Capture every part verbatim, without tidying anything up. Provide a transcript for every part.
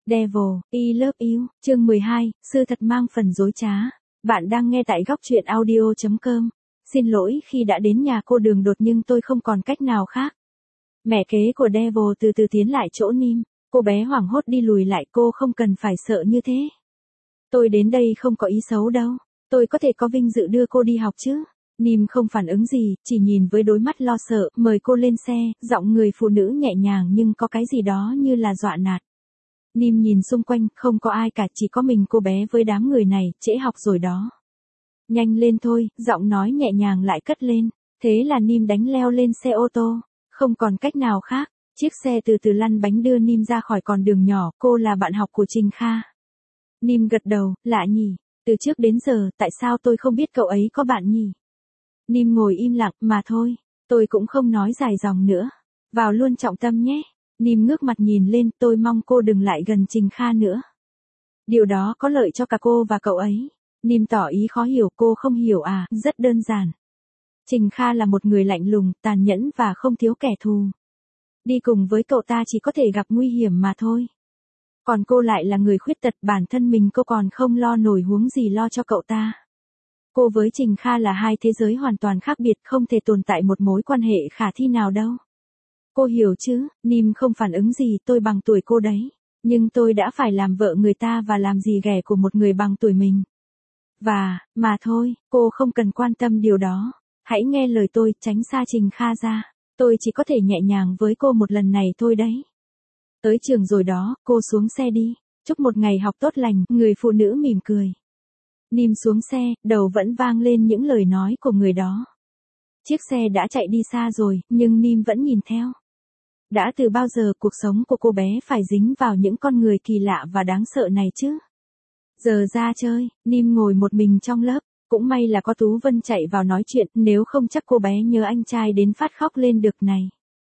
Devil, I Love You, chương mười hai, sự thật mang phần dối trá. Bạn đang nghe tại góc truyện audio chấm com. Xin lỗi khi đã đến nhà cô đường đột nhưng tôi không còn cách nào khác. Mẹ kế của Devil từ từ tiến lại chỗ Nim. Cô bé hoảng hốt đi lùi lại, cô không cần phải sợ như thế. Tôi đến đây không có ý xấu đâu. Tôi có thể có vinh dự đưa cô đi học chứ. Nim không phản ứng gì, chỉ nhìn với đôi mắt lo sợ, mời cô lên xe, giọng người phụ nữ nhẹ nhàng nhưng có cái gì đó như là dọa nạt. Nim nhìn xung quanh, không có ai cả, chỉ có mình cô bé với đám người này, trễ học rồi đó. Nhanh lên thôi, giọng nói nhẹ nhàng lại cất lên. Thế là Nim đánh leo lên xe ô tô. Không còn cách nào khác, chiếc xe từ từ lăn bánh đưa Nim ra khỏi con đường nhỏ, cô là bạn học của Trình Kha. Nim gật đầu, lạ nhỉ, từ trước đến giờ, tại sao tôi không biết cậu ấy có bạn nhỉ? Nim ngồi im lặng, mà thôi, tôi cũng không nói dài dòng nữa. Vào luôn trọng tâm nhé. Nim ngước mặt nhìn lên, tôi mong cô đừng lại gần Trình Kha nữa. Điều đó có lợi cho cả cô và cậu ấy. Nim tỏ ý khó hiểu, cô không hiểu à, rất đơn giản. Trình Kha là một người lạnh lùng, tàn nhẫn và không thiếu kẻ thù. Đi cùng với cậu ta chỉ có thể gặp nguy hiểm mà thôi. Còn cô lại là người khuyết tật, bản thân mình cô còn không lo nổi huống gì lo cho cậu ta. Cô với Trình Kha là hai thế giới hoàn toàn khác biệt, không thể tồn tại một mối quan hệ khả thi nào đâu. Cô hiểu chứ? Nim không phản ứng gì, tôi bằng tuổi cô đấy. Nhưng tôi đã phải làm vợ người ta và làm gì ghẻ của một người bằng tuổi mình. Và, mà thôi, cô không cần quan tâm điều đó. Hãy nghe lời tôi, tránh xa Trình Kha ra. Tôi chỉ có thể nhẹ nhàng với cô một lần này thôi đấy. Tới trường rồi đó, cô xuống xe đi. Chúc một ngày học tốt lành, người phụ nữ mỉm cười. Nim xuống xe, đầu vẫn vang lên những lời nói của người đó. Chiếc xe đã chạy đi xa rồi, nhưng Nim vẫn nhìn theo. Đã từ bao giờ cuộc sống của cô bé phải dính vào những con người kỳ lạ và đáng sợ này chứ? Giờ ra chơi, Nim ngồi một mình trong lớp. Cũng may là có Tú Vân chạy vào nói chuyện, nếu không chắc cô bé nhớ anh trai đến phát khóc lên được này.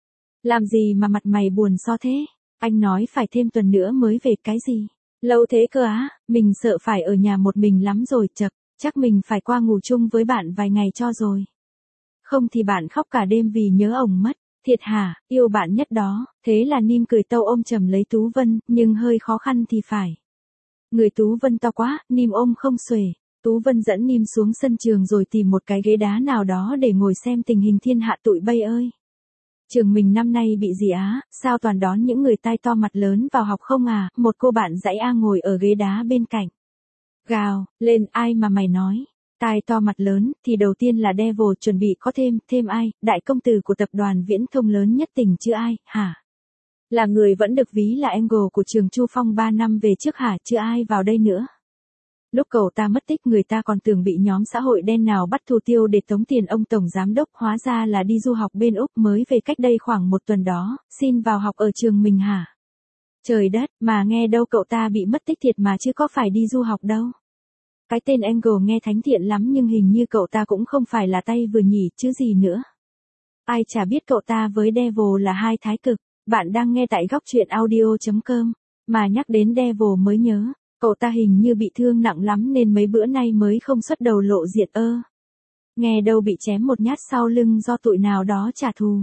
Làm gì mà mặt mày buồn so thế? Anh nói phải thêm tuần nữa mới về, cái gì? Lâu thế cơ á, mình sợ phải ở nhà một mình lắm rồi, chậc, chắc mình phải qua ngủ chung với bạn vài ngày cho rồi. Không thì bạn khóc cả đêm vì nhớ ổng mất. Thiệt hả, yêu bạn nhất đó. Thế là Nim cười tâu ôm chầm lấy Tú Vân, nhưng hơi khó khăn thì phải. Người Tú Vân to quá, Nim ôm không xuể. Tú Vân dẫn Nim xuống sân trường rồi tìm một cái ghế đá nào đó để ngồi xem tình hình thiên hạ tụi bay ơi. Trường mình năm nay bị gì á, sao toàn đón những người tai to mặt lớn vào học không à, một cô bạn dãy A ngồi ở ghế đá bên cạnh. Gào, lên, ai mà mày nói. Tai to mặt lớn, thì đầu tiên là Devil chuẩn bị có thêm, thêm ai, đại công tử của tập đoàn viễn thông lớn nhất tỉnh chứ ai, hả? Là người vẫn được ví là angle của trường Chu Phong ba năm về trước hả, chứ ai vào đây nữa. Lúc cậu ta mất tích người ta còn tưởng bị nhóm xã hội đen nào bắt thủ tiêu để tống tiền ông tổng giám đốc, hóa ra là đi du học bên Úc mới về cách đây khoảng một tuần đó, xin vào học ở trường mình hả? Trời đất, mà nghe đâu cậu ta bị mất tích thiệt mà chứ có phải đi du học đâu. Cái tên Angle nghe thánh thiện lắm nhưng hình như cậu ta cũng không phải là tay vừa nhỉ chứ gì nữa. Ai chả biết cậu ta với Devil là hai thái cực. Bạn đang nghe tại góc truyện audio chấm com. Mà nhắc đến Devil mới nhớ, cậu ta hình như bị thương nặng lắm nên mấy bữa nay mới không xuất đầu lộ diện ơ. Nghe đâu bị chém một nhát sau lưng do tụi nào đó trả thù.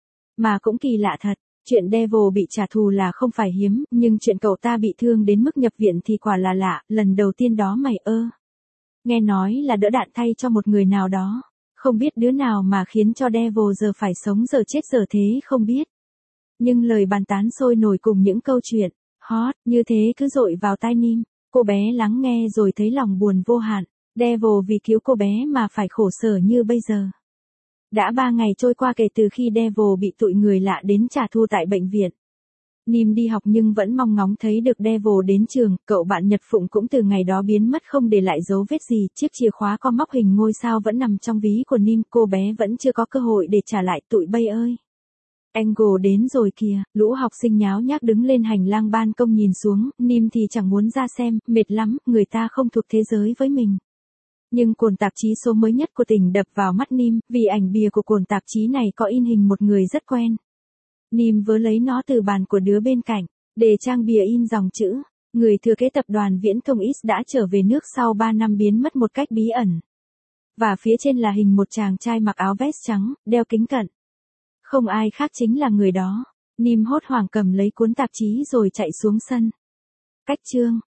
Mà cũng kỳ lạ thật, chuyện Devil bị trả thù là không phải hiếm, nhưng chuyện cậu ta bị thương đến mức nhập viện thì quả là lạ, lần đầu tiên đó mày ơ. Nghe nói là đỡ đạn thay cho một người nào đó, không biết đứa nào mà khiến cho Devil giờ phải sống giờ chết giờ thế không biết. Nhưng lời bàn tán sôi nổi cùng những câu chuyện hot như thế cứ dội vào tai Nim. Cô bé lắng nghe rồi thấy lòng buồn vô hạn. Devil vì cứu cô bé mà phải khổ sở như bây giờ. Đã ba ngày trôi qua kể từ khi Devil bị tụi người lạ đến trả thù tại bệnh viện. Nim đi học nhưng vẫn mong ngóng thấy được Devil đến trường. Cậu bạn Nhật Phụng cũng từ ngày đó biến mất không để lại dấu vết gì. Chiếc chìa khóa có móc hình ngôi sao vẫn nằm trong ví của Nim. Cô bé vẫn chưa có cơ hội để trả lại tụi bay ơi. Angle đến rồi kìa, lũ học sinh nháo nhác đứng lên hành lang ban công nhìn xuống, Nim thì chẳng muốn ra xem, mệt lắm, người ta không thuộc thế giới với mình. Nhưng cuốn tạp chí số mới nhất của tỉnh đập vào mắt Nim, vì ảnh bìa của cuốn tạp chí này có in hình một người rất quen. Nim vớ lấy nó từ bàn của đứa bên cạnh, để trang bìa in dòng chữ, người thừa kế tập đoàn Viễn thông X đã trở về nước sau ba năm biến mất một cách bí ẩn. Và phía trên là hình một chàng trai mặc áo vest trắng, đeo kính cận. Không ai khác chính là người đó. Nim hốt hoảng cầm lấy cuốn tạp chí rồi chạy xuống sân. Cách chương